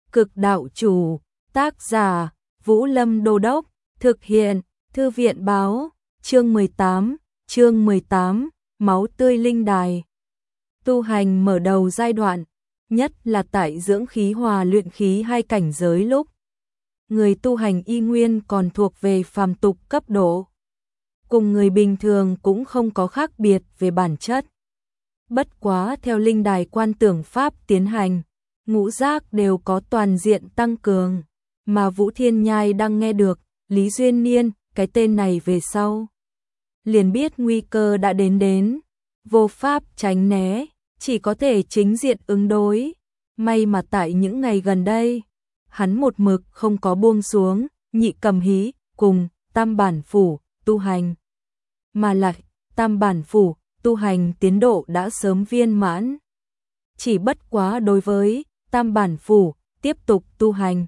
Cực đạo chủ, tác giả, Vũ Lâm Đô Đốc, thực hiện, Thư viện báo, chương 18, máu tươi linh đài. Tu hành mở đầu giai đoạn, nhất là tại dưỡng khí hòa luyện khí hai cảnh giới lúc. Người tu hành y nguyên còn thuộc về phàm tục cấp độ. Cùng người bình thường cũng không có khác biệt về bản chất. Bất quá theo linh đài quan tưởng pháp tiến hành, ngũ giác đều có toàn diện tăng cường, mà Vũ Thiên Nhai đang nghe được Lý Duyên Niên cái tên này về sau. Liền biết nguy cơ đã đến, vô pháp tránh né, chỉ có thể chính diện ứng đối. May mà tại những ngày gần đây, hắn một mực không có buông xuống Nhị Cầm Hí cùng Tam Bản Phủ tu hành. Mà lại, Tam Bản Phủ tu hành tiến độ đã sớm viên mãn. Chỉ bất quá đối với Tam Bản Phủ tiếp tục tu hành,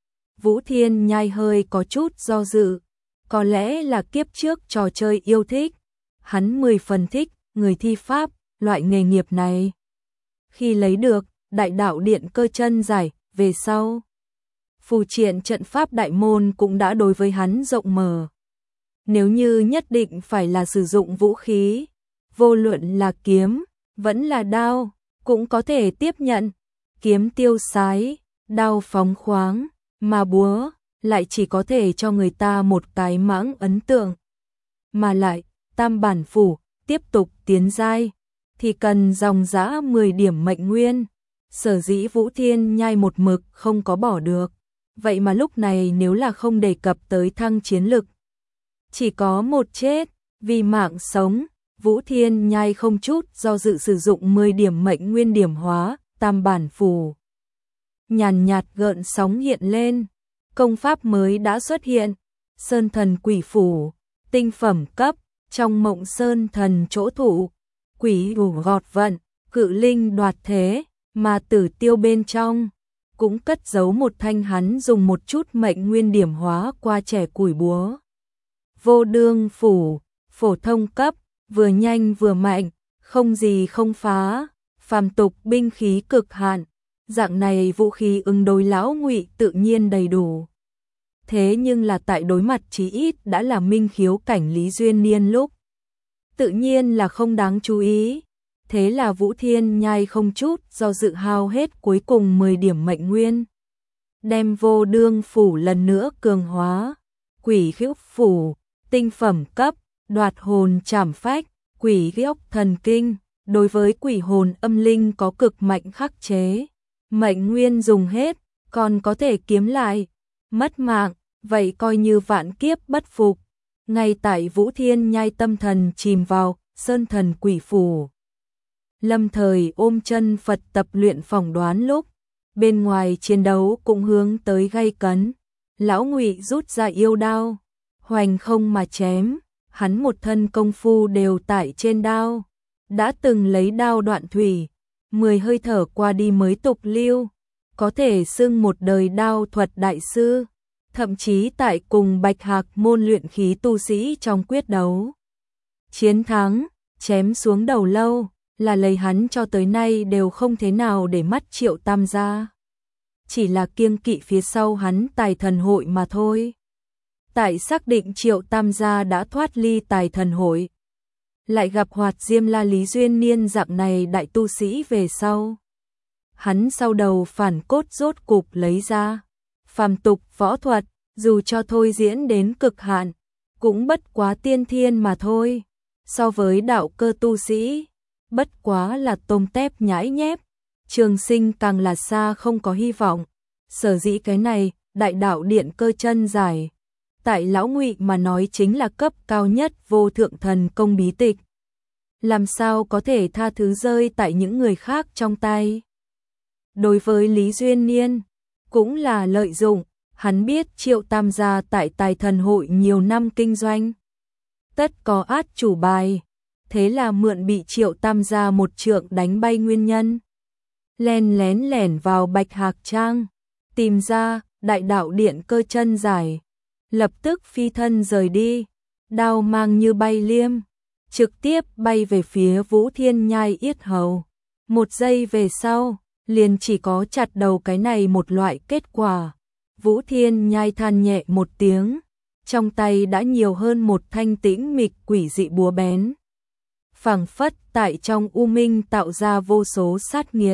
Vũ Thiên Nhai hơi có chút do dự. Có lẽ là kiếp trước trò chơi yêu thích, hắn 10 phần thích người thi pháp, loại nghề nghiệp này. Khi lấy được Đại Đạo Điện Cơ Chân Giải về sau, phù triện trận pháp đại môn cũng đã đối với hắn rộng mở. Nếu như nhất định phải là sử dụng vũ khí, vô luận là kiếm, vẫn là đao, cũng có thể tiếp nhận. Kiếm tiêu sái, đao phóng khoáng, mà búa lại chỉ có thể cho người ta một cái mãng ấn tượng. Mà lại, Tam Bản Phủ tiếp tục tiến giai, thì cần dòng dã 10 điểm mệnh nguyên. Sở dĩ Vũ Thiên Nhai một mực không có bỏ được. Vậy mà lúc này nếu là không đề cập tới thăng chiến lực, chỉ có một chết, vì mạng sống, Vũ Thiên Nhai không chút do dự sử dụng 10 điểm mệnh nguyên điểm hóa Tam Bản Phủ. Nhàn nhạt gợn sóng hiện lên, công pháp mới đã xuất hiện, Sơn Thần Quỷ Phủ, tinh phẩm cấp, trong Mộng Sơn Thần chỗ thủ, quỷ hủ gọt vận, cự linh đoạt thế, mà Tử Tiêu bên trong cũng cất giấu một thanh hắn dùng một chút mệnh nguyên điểm hóa qua trẻ củi búa. Vô Đương Phủ, phổ thông cấp, vừa nhanh vừa mạnh, không gì không phá, phàm tục binh khí cực hạn. Dạng này vũ khí ứng đối lão Ngụy tự nhiên đầy đủ. Thế nhưng là tại đối mặt chí ít đã là minh khiếu cảnh Lý Duyên Niên lúc, tự nhiên là không đáng chú ý. Thế là Vũ Thiên Nhai không chút do dự hao hết cuối cùng 10 điểm mệnh nguyên, đem Vô Đương Phủ lần nữa cường hóa. Quỷ Khiếu Phủ, tinh phẩm cấp, đoạt hồn trảm phách, quỷ ghióc thần kinh, đối với quỷ hồn âm linh có cực mạnh khắc chế. Mệnh nguyên dùng hết, còn có thể kiếm lại. Mất mạng, vậy coi như vạn kiếp bất phục. Ngay tại Vũ Thiên Nhai tâm thần chìm vào Sơn Thần Quỷ Phủ, lâm thời ôm chân Phật tập luyện phỏng đoán lúc, bên ngoài chiến đấu cũng hướng tới gay cấn. Lão Ngụy rút ra yêu đao, hoành không mà chém, hắn một thân công phu đều tại trên đao, đã từng lấy đao đoạn thủy, 10 hơi thở qua đi mới tục lưu, có thể xưng một đời đao thuật đại sư, thậm chí tại cùng Bạch Hạc môn luyện khí tu sĩ trong quyết đấu chiến thắng, chém xuống đầu lâu, là lấy hắn cho tới nay đều không thế nào để mắt Triệu Tam gia. Chỉ là kiêng kỵ phía sau hắn Tài Thần Hội mà thôi. Tại xác định Triệu Tam gia đã thoát ly Tài Thần Hội, lại gặp Hoạt Diêm La Lý Duyên Niên dạng này đại tu sĩ về sau, hắn sau đầu phản cốt rốt cục lấy ra. Phàm tục võ thuật, dù cho thôi diễn đến cực hạn, cũng bất quá tiên thiên mà thôi. So với đạo cơ tu sĩ, bất quá là tôm tép nhãi nhép, trường sinh càng là xa không có hy vọng. Sở dĩ cái này, Đại Đạo Điện Cơ Chân Giải, tại lão Ngụy mà nói chính là cấp cao nhất vô thượng thần công bí tịch. Làm sao có thể tha thứ rơi tại những người khác trong tay. Đối với Lý Duyên Niên, cũng là lợi dụng, hắn biết Triệu Tam gia tại Tài Thần Hội nhiều năm kinh doanh, tất có át chủ bài, thế là mượn bị Triệu Tam gia một trượng đánh bay nguyên nhân. Len lén lẻn vào Bạch Hạc Trang, tìm ra Đại Đạo Điện Cơ Chân Giải, lập tức phi thân rời đi, đao mang như bay liêm, trực tiếp bay về phía Vũ Thiên Nhai yết hầu. Một giây về sau, liền chỉ có chặt đầu cái này một loại kết quả. Vũ Thiên Nhai than nhẹ một tiếng, trong tay đã nhiều hơn một thanh tĩnh mịch quỷ dị búa bén. Phảng phất tại trong u minh tạo ra vô số sát nghiệt.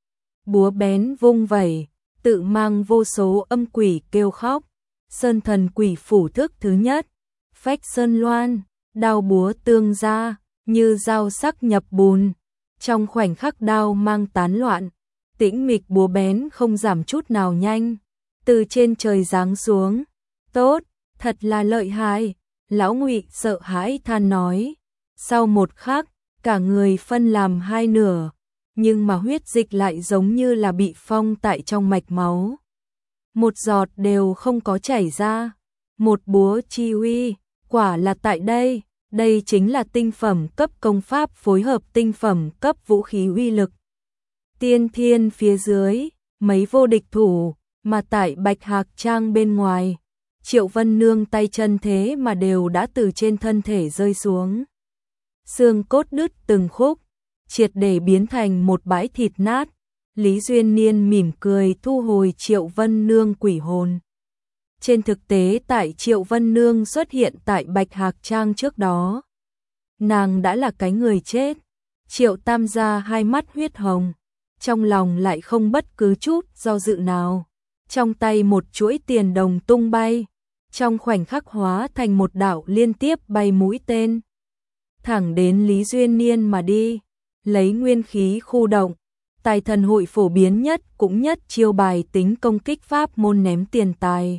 Búa bén vung vẩy, tự mang vô số âm quỷ kêu khóc. Sơn thần quỷ phủ thức thứ nhất, phách sơn loan, đao búa tương ra, như dao sắc nhập bùn. Trong khoảnh khắc đao mang tán loạn, tĩnh mịch búa bén không giảm chút nào nhanh, từ trên trời giáng xuống. Tốt, thật là lợi hại, lão Ngụy sợ hãi than nói. Sau một khắc, cả người phân làm hai nửa, nhưng mà huyết dịch lại giống như là bị phong tại trong mạch máu. Một giọt đều không có chảy ra. Một búa chi uy, quả là tại đây, đây chính là tinh phẩm cấp công pháp phối hợp tinh phẩm cấp vũ khí uy lực. Tiên thiên phía dưới, mấy vô địch thủ, mà tại Bạch Hạc Trang bên ngoài, Triệu Vân Nương tay chân thế mà đều đã từ trên thân thể rơi xuống. Xương cốt đứt từng khúc, triệt để biến thành một bãi thịt nát. Lý Duyên Niên mỉm cười thu hồi Triệu Vân Nương quỷ hồn. Trên thực tế tại Triệu Vân Nương xuất hiện tại Bạch Hạc Trang trước đó, nàng đã là cái người chết. Triệu Tam gia hai mắt huyết hồng, trong lòng lại không bất cứ chút do dự nào. Trong tay một chuỗi tiền đồng tung bay, trong khoảnh khắc hóa thành một đạo liên tiếp bay mũi tên, thẳng đến Lý Duyên Niên mà đi. Lấy nguyên khí khu động, Tài Thần Hội phổ biến nhất cũng nhất chiêu bài tính công kích pháp môn ném tiền tài.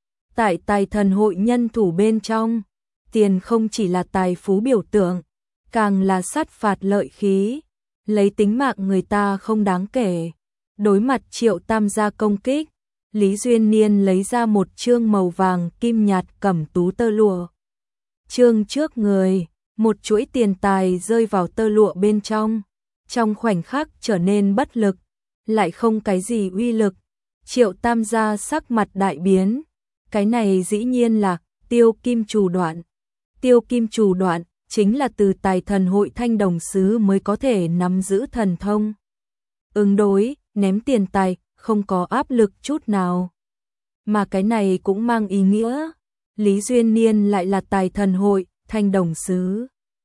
Tại Tài Thần Hội nhân thủ bên trong, tiền không chỉ là tài phú biểu tượng, càng là sát phạt lợi khí, lấy tính mạng người ta không đáng kể. Đối mặt Triệu Tam gia công kích, Lý Duyên Niên lấy ra một chương màu vàng kim nhạt cẩm tú tơ lụa. Chương trước người, một chuỗi tiền tài rơi vào tơ lụa bên trong khoảnh khắc trở nên bất lực, lại không cái gì uy lực. Triệu Tam gia sắc mặt đại biến, cái này dĩ nhiên là Tiêu Kim Trù Đoạn. Tiêu Kim Trù Đoạn chính là từ Tài Thần Hội Thanh Đồng Sứ mới có thể nắm giữ thần thông. Ứng đối, ném tiền tài, không có áp lực chút nào. Mà cái này cũng mang ý nghĩa, Lý Duyên Niên lại là Tài Thần Hội Thanh Đồng Sứ.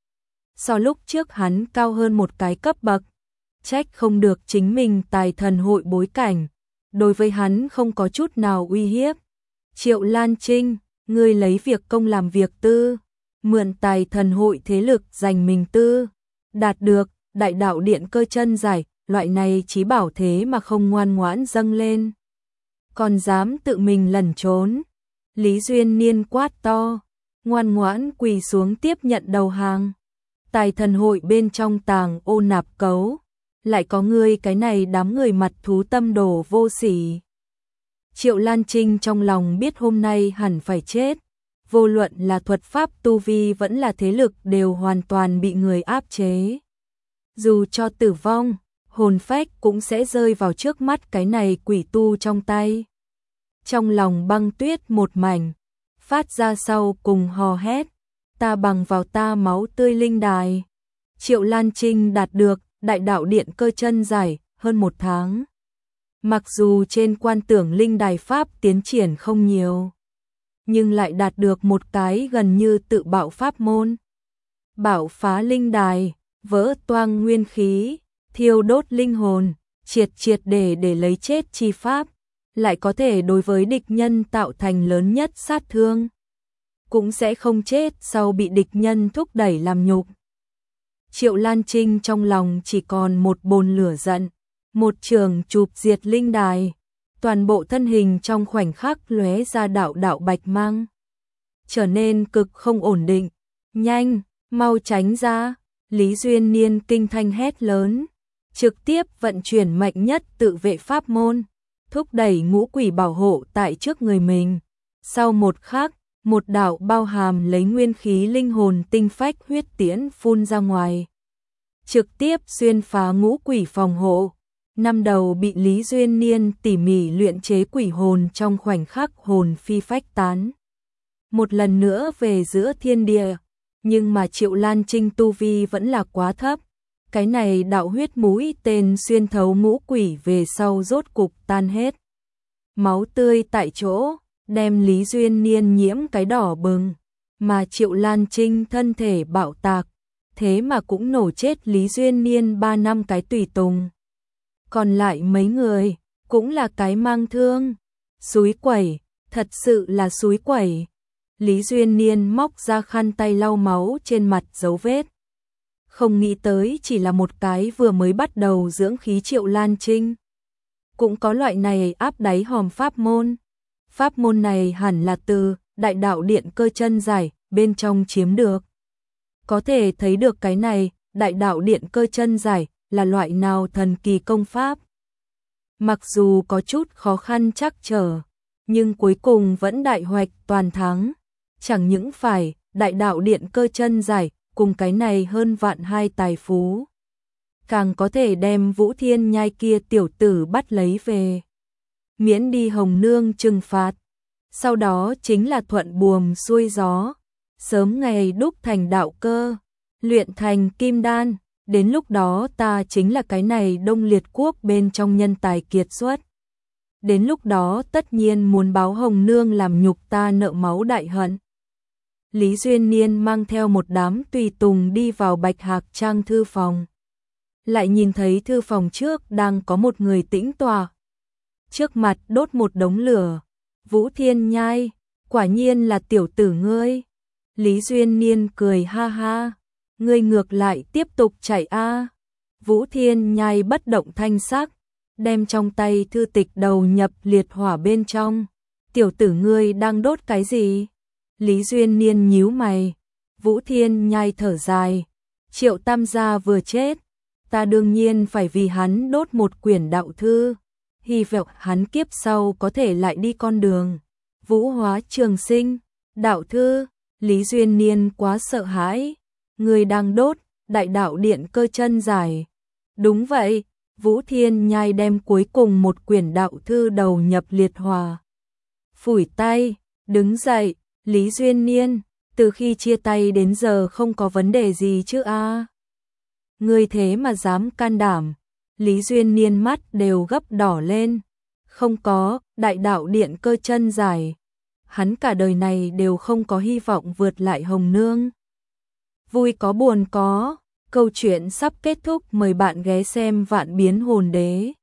So lúc trước hắn cao hơn một cái cấp bậc, trách không được chính mình Tài Thần Hội bối cảnh, đối với hắn không có chút nào uy hiếp. Triệu Lan Trinh, ngươi lấy việc công làm việc tư, mượn Tài Thần Hội thế lực giành mình tư, đạt được Đại Đạo Điện cơ chân giải, loại này chí bảo thế mà không ngoan ngoãn dâng lên, còn dám tự mình lẩn trốn. Lý Duyên Niên quát to, ngoan ngoãn quỳ xuống tiếp nhận đầu hàng. Tài Thần Hội bên trong tàng ô nạp cấu, lại có ngươi cái này đám người mặt thú tâm đồ vô sỉ. Triệu Lan Trinh trong lòng biết hôm nay hẳn phải chết, vô luận là thuật pháp tu vi vẫn là thế lực đều hoàn toàn bị người áp chế. Dù cho tử vong, hồn phách cũng sẽ rơi vào trước mắt cái này quỷ tu trong tay. Trong lòng băng tuyết một mảnh, phát ra sau cùng hò hét, ta bằng vào ta máu tươi linh đài. Triệu Lan Trinh đạt được Đại Đạo Điện cơ chân giải hơn một tháng. Mặc dù trên quan tưởng linh đài pháp tiến triển không nhiều, nhưng lại đạt được một cái gần như tự bạo pháp môn. Bạo phá linh đài, vỡ toang nguyên khí, thiêu đốt linh hồn, triệt để lấy chết chi pháp, lại có thể đối với địch nhân tạo thành lớn nhất sát thương, cũng sẽ không chết sau bị địch nhân thúc đẩy làm nhục. Triệu Lan Trinh trong lòng chỉ còn một bồn lửa giận, một trường chụp diệt linh đài, toàn bộ thân hình trong khoảnh khắc lóe ra đạo đạo bạch mang, trở nên cực không ổn định. Nhanh, mau tránh ra! Lý Duyên Niên kinh thanh hét lớn, trực tiếp vận chuyển mạnh nhất tự vệ pháp môn, thúc đẩy ngũ quỷ bảo hộ tại trước người mình. Sau một khắc, một đạo bao hàm lấy nguyên khí linh hồn tinh phách huyết tiễn phun ra ngoài, trực tiếp xuyên phá ngũ quỷ phòng hộ. Năm đầu bị Lý Duyên Niên tỉ mỉ luyện chế quỷ hồn trong khoảnh khắc hồn phi phách tán, một lần nữa về giữa thiên địa. Nhưng mà Triệu Lan Trinh tu vi vẫn là quá thấp, Cái này đạo huyết mũi tên xuyên thấu ngũ quỷ về sau rốt cục tan hết. Máu tươi tại chỗ, đem Lý Duyên Niên nhiễm cái đỏ bừng, mà Triệu Lan Trinh thân thể bạo tạc, thế mà cũng nổ chết Lý Duyên Niên 3 năm cái tùy tùng. Còn lại mấy người, cũng là cái mang thương. Xúi quẩy, thật sự là xúi quẩy. Lý Duyên Niên móc ra khăn tay lau máu trên mặt dấu vết. Không nghĩ tới chỉ là một cái vừa mới bắt đầu dưỡng khí Triệu Lan Trinh. Cũng có loại này áp đáy hòm pháp môn. Pháp môn này hẳn là từ đại đạo điện cơ chân giải bên trong chiếm được. Có thể thấy được cái này, đại đạo điện cơ chân giải là loại nào thần kỳ công pháp. Mặc dù có chút khó khăn trắc trở, nhưng cuối cùng vẫn đại hoạch toàn thắng. Chẳng những phải đại đạo điện cơ chân giải cùng cái này hơn vạn hai tài phú. Càng có thể đem Vũ Thiên Nhai kia tiểu tử bắt lấy về. Miễn đi Hồng Nương trừng phạt. Sau đó chính là thuận buồm xuôi gió. Sớm ngày đúc thành đạo cơ, luyện thành kim đan. Đến lúc đó ta chính là cái này Đông Liệt quốc bên trong nhân tài kiệt xuất. Đến lúc đó tất nhiên muốn báo Hồng Nương làm nhục ta nợ máu đại hận. Lý Duyên Niên mang theo một đám tùy tùng đi vào Bạch Hạc Trang thư phòng. Lại nhìn thấy thư phòng trước đang có một người tĩnh tọa. Trước mặt đốt một đống lửa. Vũ Thiên Nhai, quả nhiên là tiểu tử ngươi. Lý Duyên Niên cười ha ha. Ngươi ngược lại tiếp tục chạy a. Vũ Thiên Nhai bất động thanh sắc, đem trong tay thư tịch đầu nhập liệt hỏa bên trong. Tiểu tử ngươi đang đốt cái gì? Lý Duyên Niên nhíu mày. Vũ Thiên Nhai thở dài. Triệu Tam gia vừa chết, ta đương nhiên phải vì hắn đốt một quyển đạo thư. Hy vọng hắn kiếp sau có thể lại đi con đường vũ hóa trường sinh. Đạo thư, Lý Duyên Niên quá sợ hãi. Người đang đốt đại đạo điện cơ chân giải. Đúng vậy. Vũ Thiên Nhai đem cuối cùng một quyển đạo thư đầu nhập liệt hỏa. Phủi tay, đứng dậy. Lý Duyên Niên, từ khi chia tay đến giờ không có vấn đề gì chứ a? Ngươi thế mà dám can đảm. Lý Duyên Niên mắt đều gấp đỏ lên. Không có, đại đạo điện cơ chân giải. Hắn cả đời này đều không có hy vọng vượt lại Hồng Nương. Vui có buồn có. Câu chuyện sắp kết thúc, mời bạn ghé xem Vạn Biến Hồn Đế.